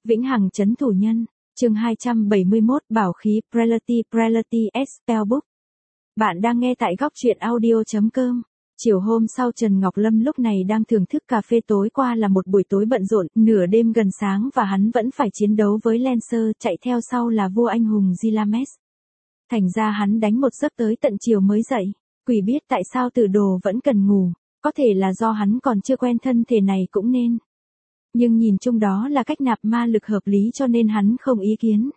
Vĩnh hằng trấn thủ nhân, chương 271 bảo khí Prelati Spellbook. Bạn đang nghe tại góc truyện audio.com. Chiều hôm sau Trần Ngọc Lâm lúc này đang thưởng thức cà phê, tối qua là một buổi tối bận rộn, nửa đêm gần sáng và hắn vẫn phải chiến đấu với Lancer, chạy theo sau là vua anh hùng Gilames. Thành ra hắn đánh một giấc tới tận chiều mới dậy, quỷ biết tại sao Tử Đồ vẫn cần ngủ, có thể là do hắn còn chưa quen thân thể này cũng nên. Nhưng nhìn chung đó là cách nạp ma lực hợp lý cho nên hắn không ý kiến.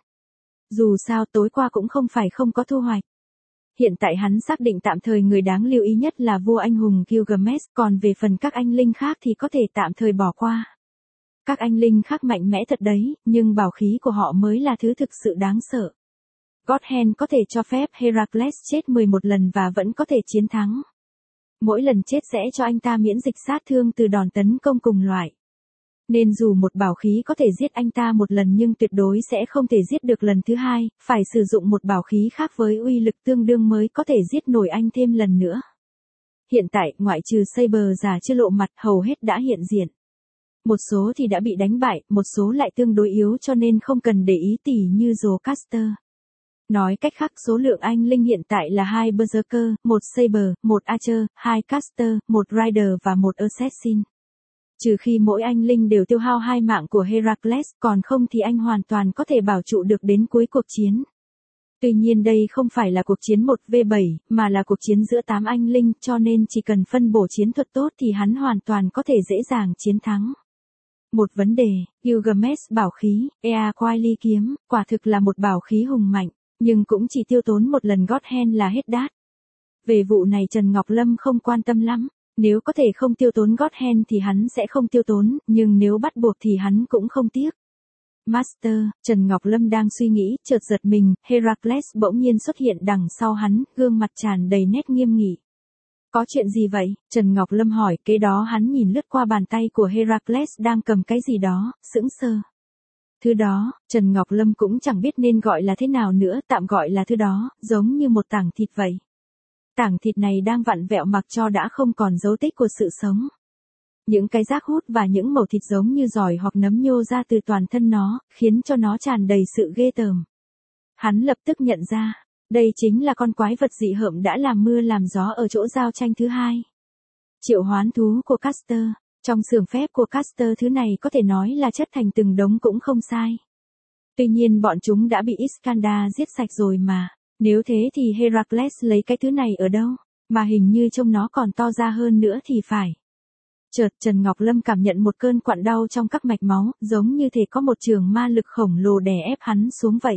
Dù sao tối qua cũng không phải không có thu hoạch. Hiện tại hắn xác định tạm thời người đáng lưu ý nhất là vua anh hùng Gilgamesh, còn về phần các anh linh khác thì có thể tạm thời bỏ qua. Các anh linh khác mạnh mẽ thật đấy, nhưng bảo khí của họ mới là thứ thực sự đáng sợ. Godhand có thể cho phép Heracles chết 11 lần và vẫn có thể chiến thắng. Mỗi lần chết sẽ cho anh ta miễn dịch sát thương từ đòn tấn công cùng loại. Nên dù một bảo khí có thể giết anh ta một lần nhưng tuyệt đối sẽ không thể giết được lần thứ hai, phải sử dụng một bảo khí khác với uy lực tương đương mới có thể giết nổi anh thêm lần nữa. Hiện tại, ngoại trừ Saber già chưa lộ mặt, hầu hết đã hiện diện. Một số thì đã bị đánh bại, một số lại tương đối yếu cho nên không cần để ý tỉ như Zoroaster. Nói cách khác, số lượng anh linh hiện tại là 2 Berserker, 1 Saber, 1 Archer, 2 Caster, 1 Rider và 1 Assassin. Trừ khi mỗi anh linh đều tiêu hao 2 mạng của Heracles, còn không thì anh hoàn toàn có thể bảo trụ được đến cuối cuộc chiến. Tuy nhiên đây không phải là cuộc chiến 1v7, mà là cuộc chiến giữa 8 anh linh, cho nên chỉ cần phân bổ chiến thuật tốt thì hắn hoàn toàn có thể dễ dàng chiến thắng. Một vấn đề, Gilgamesh bảo khí, Ea Quaili kiếm, quả thực là một bảo khí hùng mạnh, nhưng cũng chỉ tiêu tốn một lần Godhand là hết đát. Về vụ này Trần Ngọc Lâm không quan tâm lắm. Nếu có thể không tiêu tốn Godhand thì hắn sẽ không tiêu tốn, nhưng nếu bắt buộc thì hắn cũng không tiếc. Master, Trần Ngọc Lâm đang suy nghĩ, chợt giật mình, Heracles bỗng nhiên xuất hiện đằng sau hắn, gương mặt tràn đầy nét nghiêm nghị. Có chuyện gì vậy? Trần Ngọc Lâm hỏi, kế đó hắn nhìn lướt qua bàn tay của Heracles đang cầm cái gì đó, sững sờ. Thứ đó, Trần Ngọc Lâm cũng chẳng biết nên gọi là thế nào nữa, tạm gọi là thứ đó, giống như một tảng thịt vậy. Tảng thịt này đang vặn vẹo mặc cho đã không còn dấu tích của sự sống. Những cái rác hút và những mẩu thịt giống như giỏi hoặc nấm nhô ra từ toàn thân nó, khiến cho nó tràn đầy sự ghê tởm. Hắn lập tức nhận ra, đây chính là con quái vật dị hợm đã làm mưa làm gió ở chỗ giao tranh thứ hai. Triệu hoán thú của Caster, trong xưởng phép của Caster thứ này có thể nói là chất thành từng đống cũng không sai. Tuy nhiên bọn chúng đã bị Iskandar giết sạch rồi mà. Nếu thế thì Heracles lấy cái thứ này ở đâu, mà hình như trông nó còn to ra hơn nữa thì phải. Chợt Trần Ngọc Lâm cảm nhận một cơn quặn đau trong các mạch máu, giống như thể có một trường ma lực khổng lồ đè ép hắn xuống vậy.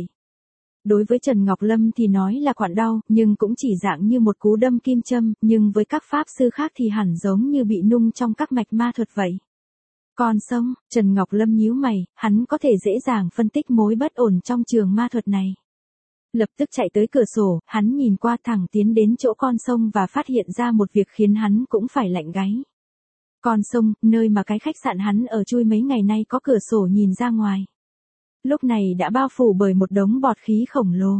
Đối với Trần Ngọc Lâm thì nói là quặn đau, nhưng cũng chỉ dạng như một cú đâm kim châm, nhưng với các pháp sư khác thì hẳn giống như bị nung trong các mạch ma thuật vậy. Còn sông, Trần Ngọc Lâm nhíu mày, hắn có thể dễ dàng phân tích mối bất ổn trong trường ma thuật này. Lập tức chạy tới cửa sổ, hắn nhìn qua thẳng tiến đến chỗ con sông và phát hiện ra một việc khiến hắn cũng phải lạnh gáy. Con sông, nơi mà cái khách sạn hắn ở chui mấy ngày nay có cửa sổ nhìn ra ngoài. Lúc này đã bao phủ bởi một đống bọt khí khổng lồ.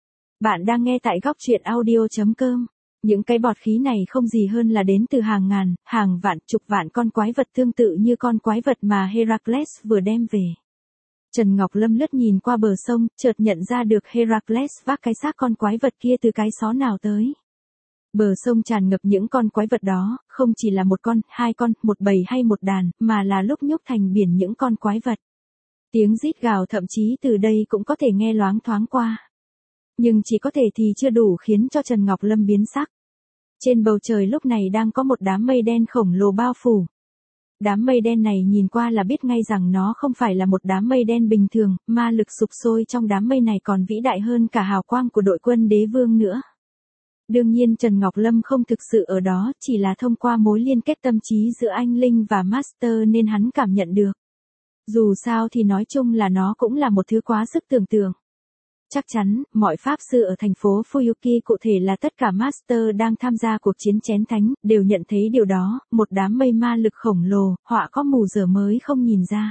Bạn đang nghe tại góc truyện audio.com. Những cái bọt khí này không gì hơn là đến từ hàng ngàn, hàng vạn, chục vạn con quái vật tương tự như con quái vật mà Heracles vừa đem về. Trần Ngọc Lâm lướt nhìn qua bờ sông, chợt nhận ra được Heracles vác cái xác con quái vật kia từ cái xó nào tới. Bờ sông tràn ngập những con quái vật đó, không chỉ là một con, hai con, một bầy hay một đàn, mà là lúc nhúc thành biển những con quái vật. Tiếng rít gào thậm chí từ đây cũng có thể nghe loáng thoáng qua. Nhưng chỉ có thể thì chưa đủ khiến cho Trần Ngọc Lâm biến sắc. Trên bầu trời lúc này đang có một đám mây đen khổng lồ bao phủ. Đám mây đen này nhìn qua là biết ngay rằng nó không phải là một đám mây đen bình thường, ma lực sục sôi trong đám mây này còn vĩ đại hơn cả hào quang của đội quân đế vương nữa. Đương nhiên Trần Ngọc Lâm không thực sự ở đó, chỉ là thông qua mối liên kết tâm trí giữa anh Linh và Master nên hắn cảm nhận được. Dù sao thì nói chung là nó cũng là một thứ quá sức tưởng tượng. Chắc chắn, mọi pháp sư ở thành phố Fuyuki, cụ thể là tất cả Master đang tham gia cuộc chiến chén thánh, đều nhận thấy điều đó, một đám mây ma lực khổng lồ, họa có mù giờ mới không nhìn ra.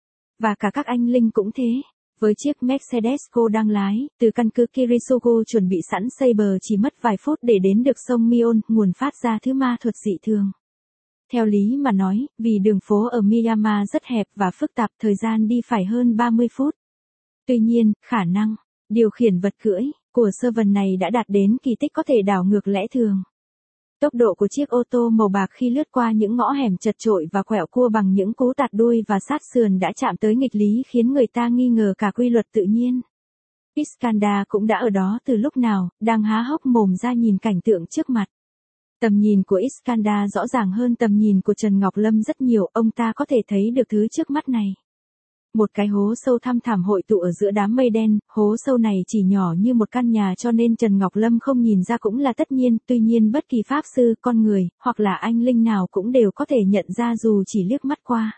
Và cả các anh linh cũng thế. Với chiếc Mercedes cô đang lái, từ căn cứ Kirisugo chuẩn bị sẵn Saber chỉ mất vài phút để đến được sông Mion, nguồn phát ra thứ ma thuật dị thường. Theo lý mà nói, vì đường phố ở Myanmar rất hẹp và phức tạp, thời gian đi phải hơn 30 phút. Tuy nhiên, khả năng điều khiển vật cưỡi của Servant này đã đạt đến kỳ tích có thể đảo ngược lẽ thường. Tốc độ của chiếc ô tô màu bạc khi lướt qua những ngõ hẻm chật chội và quẹo cua bằng những cú tạt đuôi và sát sườn đã chạm tới nghịch lý khiến người ta nghi ngờ cả quy luật tự nhiên. Iskandar cũng đã ở đó từ lúc nào, đang há hốc mồm ra nhìn cảnh tượng trước mặt. Tầm nhìn của Iskandar rõ ràng hơn tầm nhìn của Trần Ngọc Lâm rất nhiều, ông ta có thể thấy được thứ trước mắt này. Một cái hố sâu thăm thẳm hội tụ ở giữa đám mây đen, hố sâu này chỉ nhỏ như một căn nhà cho nên Trần Ngọc Lâm không nhìn ra cũng là tất nhiên, tuy nhiên bất kỳ pháp sư, con người, hoặc là anh linh nào cũng đều có thể nhận ra dù chỉ liếc mắt qua.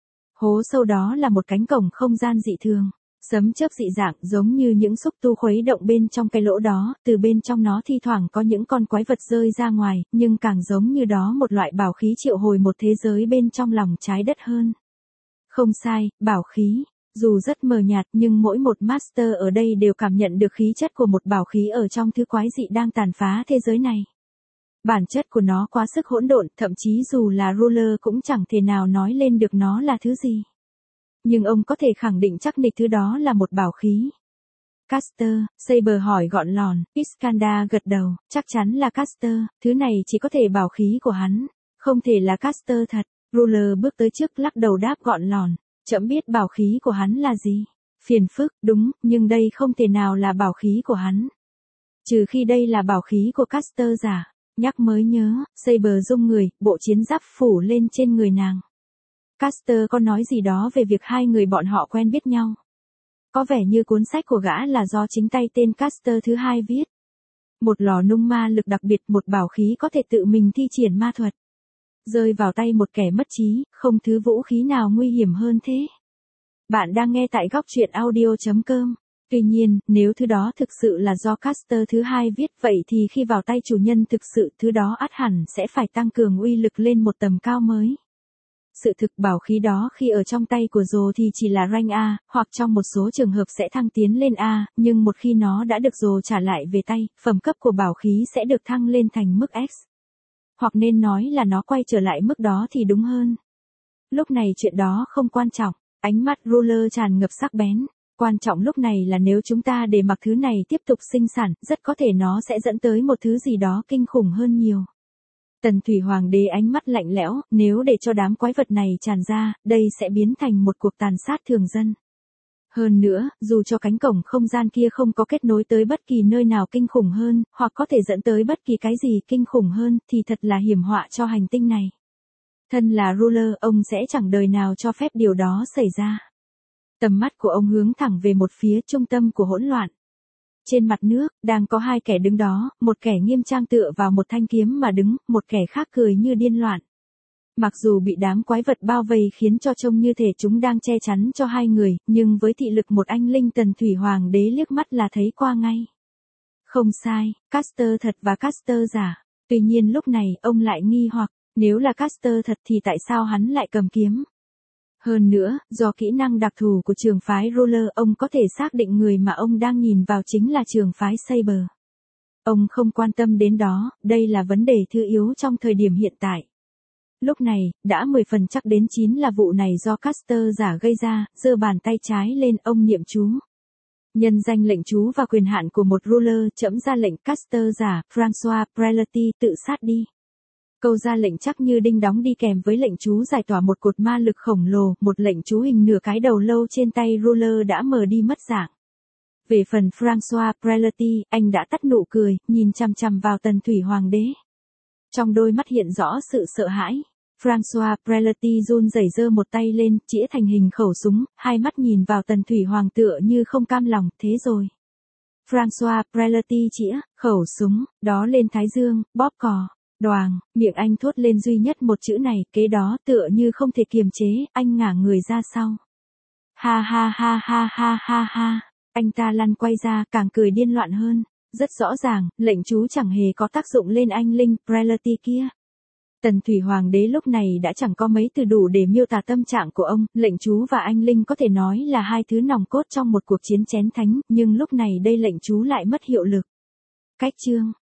Hố sâu đó là một cánh cổng không gian dị thường, sấm chớp dị dạng giống như những xúc tu khuấy động bên trong cái lỗ đó, từ bên trong nó thi thoảng có những con quái vật rơi ra ngoài, nhưng càng giống như đó một loại bảo khí triệu hồi một thế giới bên trong lòng trái đất hơn. Không sai, bảo khí. Dù rất mờ nhạt nhưng mỗi một master ở đây đều cảm nhận được khí chất của một bảo khí ở trong thứ quái dị đang tàn phá thế giới này. Bản chất của nó quá sức hỗn độn, thậm chí dù là ruler cũng chẳng thể nào nói lên được nó là thứ gì. Nhưng ông có thể khẳng định chắc nịch thứ đó là một bảo khí. Caster, Saber hỏi gọn lòn, Iskandar gật đầu, chắc chắn là Caster, thứ này chỉ có thể bảo khí của hắn, không thể là Caster thật. Ruler bước tới trước lắc đầu đáp gọn lòn, trẫm biết bảo khí của hắn là gì. Phiền phức, đúng, nhưng đây không thể nào là bảo khí của hắn. Trừ khi đây là bảo khí của Caster giả. Nhắc mới nhớ, Saber rung người, bộ chiến giáp phủ lên trên người nàng. Caster có nói gì đó về việc hai người bọn họ quen biết nhau. Có vẻ như cuốn sách của gã là do chính tay tên Caster thứ hai viết. Một lò nung ma lực đặc biệt, một bảo khí có thể tự mình thi triển ma thuật. Rơi vào tay một kẻ mất trí, không thứ vũ khí nào nguy hiểm hơn thế. Bạn đang nghe tại góc truyện audio.com. Tuy nhiên, nếu thứ đó thực sự là do Caster thứ hai viết vậy thì khi vào tay chủ nhân thực sự thứ đó ắt hẳn sẽ phải tăng cường uy lực lên một tầm cao mới. Sự thực bảo khí đó khi ở trong tay của Rồ thì chỉ là rank A, hoặc trong một số trường hợp sẽ thăng tiến lên A, nhưng một khi nó đã được Rồ trả lại về tay, phẩm cấp của bảo khí sẽ được thăng lên thành mức X. Hoặc nên nói là nó quay trở lại mức đó thì đúng hơn. Lúc này chuyện đó không quan trọng, ánh mắt ruler tràn ngập sắc bén. Quan trọng lúc này là nếu chúng ta để mặc thứ này tiếp tục sinh sản, rất có thể nó sẽ dẫn tới một thứ gì đó kinh khủng hơn nhiều. Tần Thủy Hoàng đế ánh mắt lạnh lẽo, nếu để cho đám quái vật này tràn ra, đây sẽ biến thành một cuộc tàn sát thường dân. Hơn nữa, dù cho cánh cổng không gian kia không có kết nối tới bất kỳ nơi nào kinh khủng hơn, hoặc có thể dẫn tới bất kỳ cái gì kinh khủng hơn, thì thật là hiểm họa cho hành tinh này. Thân là ruler, ông sẽ chẳng đời nào cho phép điều đó xảy ra. Tầm mắt của ông hướng thẳng về một phía trung tâm của hỗn loạn. Trên mặt nước, đang có hai kẻ đứng đó, một kẻ nghiêm trang tựa vào một thanh kiếm mà đứng, một kẻ khác cười như điên loạn. Mặc dù bị đám quái vật bao vây khiến cho trông như thể chúng đang che chắn cho hai người, nhưng với thị lực một anh linh Tần Thủy Hoàng đế liếc mắt là thấy qua ngay. Không sai, Caster thật và Caster giả. Tuy nhiên lúc này ông lại nghi hoặc, nếu là Caster thật thì tại sao hắn lại cầm kiếm? Hơn nữa, do kỹ năng đặc thù của trường phái ruler, ông có thể xác định người mà ông đang nhìn vào chính là trường phái Saber. Ông không quan tâm đến đó, đây là vấn đề thứ yếu trong thời điểm hiện tại. Lúc này, đã 10 phần chắc đến 9 là vụ này do Caster giả gây ra, giơ bàn tay trái lên ông niệm chú. Nhân danh lệnh chú và quyền hạn của một ruler, trẫm ra lệnh Caster giả, François Prelati tự sát đi. Câu ra lệnh chắc như đinh đóng đi kèm với lệnh chú giải tỏa một cột ma lực khổng lồ, một lệnh chú hình nửa cái đầu lâu trên tay ruler đã mờ đi mất dạng. Về phần François Prelati, anh đã tắt nụ cười, nhìn chằm chằm vào Tần Thủy Hoàng đế. Trong đôi mắt hiện rõ sự sợ hãi. François Prelati run rẩy giơ một tay lên, chĩa thành hình khẩu súng, hai mắt nhìn vào Tần Thủy Hoàng tựa như không cam lòng, thế rồi. François Prelati chĩa khẩu súng, đó lên thái dương, bóp cò. Đoàng, miệng anh thốt lên duy nhất một chữ này, kế đó tựa như không thể kiềm chế, anh ngả người ra sau. Ha ha ha ha ha ha ha, anh ta lăn quay ra, càng cười điên loạn hơn. Rất rõ ràng, lệnh chú chẳng hề có tác dụng lên anh linh Prelati kia. Tần Thủy Hoàng đế lúc này đã chẳng có mấy từ đủ để miêu tả tâm trạng của ông, lệnh chú và anh linh có thể nói là hai thứ nòng cốt trong một cuộc chiến chén thánh, nhưng lúc này đây lệnh chú lại mất hiệu lực. Cách chương